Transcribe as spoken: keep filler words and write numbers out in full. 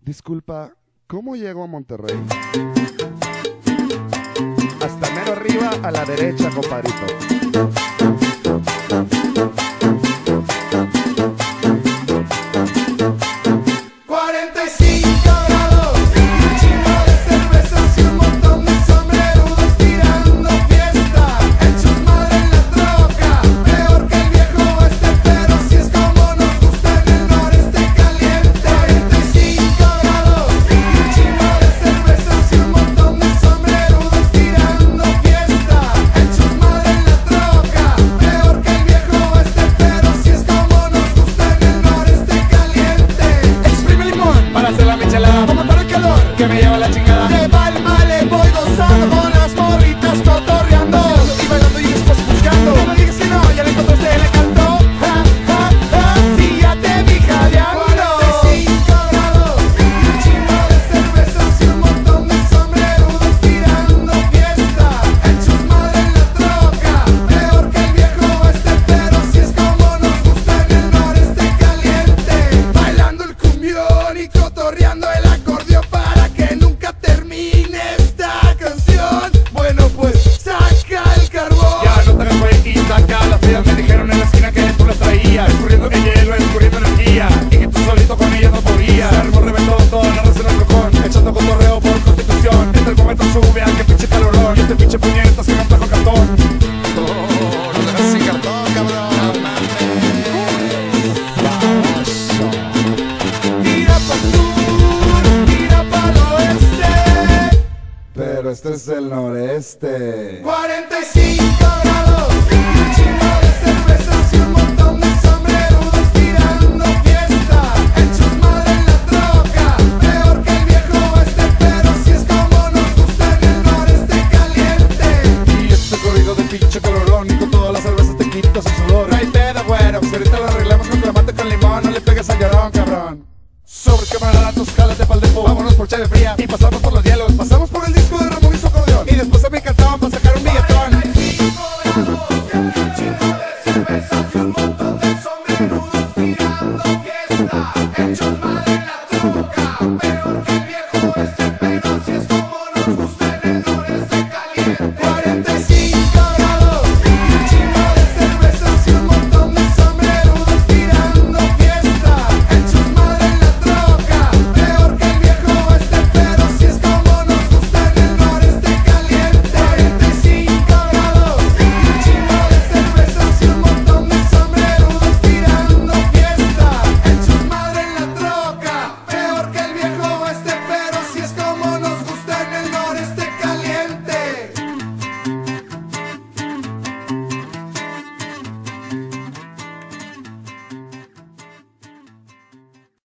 Disculpa, ¿cómo llego a Monterrey? Hasta mero arriba a la derecha, compadrito. cuarenta y cinco grados, un chingo de cervezas y un montón de sombrerudos tirando fiesta. Hechos madre en la troca, peor que el viejo oeste, pero si es como nos gusta en el noreste caliente. cuarenta y cinco grados, un chingo de cervezas y un montón de sombrerudos tirando fiesta. Hechos madre en la troca, peor que el viejo oeste, pero si es como nos gusta en el noreste caliente. Exprime limón para hacer la michelada, para matar el calor que me lleva la chingada. De mal male voy gozando con las morritas cotorreando y bailando y después buscando. No me digas que no, ya le encontraste, le cantó. Ja, ja, ja, si ya te vi jadeando. cuarenta y cinco grados, un chingo de cervezas y un montón de sombrerudos tirando fiesta. Hechos madre en la troca, peor que el viejo oeste, pero si es como nos gusta en el noreste caliente. Bailando el cumbión y cotorreando el acordeón para que nunca termine esta canción. Bueno, pues saca el carbón. Ya no te hagas güey y saca las frías. Me dijeron en la esquina que tú las traías, escurriendo el hielo, escurriendo energía, y que tú solito con ella no podías. Se armó, reventó toda la raza en el cojón, echando cotorreo por constitución. Este el momento sube, ah, que pinche calorón, y este pinche puñetas que me trajo cartón. Oh, no te hagas sin cartón, cabrón. Tira pa'l sur, tira pa'l oeste, pero este es el noreste. cuarenta y cinco grados, un chingo de cervezas y un montón de sombrerudos tirando fiesta. Hechos madre en la troca, peor que el viejo oeste, pero si es como nos gusta en el noreste caliente. Y este corrido de pinche calorón, y con todas las cervezas te quitas su sudor. No hay pedo, güero, pues ahorita lo arreglamos con clamante con limón. No le pegues al llorón, cabrón. Sobre camaradas, jálate pa'l depo, vámonos por chave fría y pasamos por los hielos. Pasamos por el disco de Ramón y su acordeón, y después a mi cantón para sacar un billetón. cuarenta y cinco grados, un chingo de cervezas y un montón de sombrerudos tirando fiesta. Hechos madre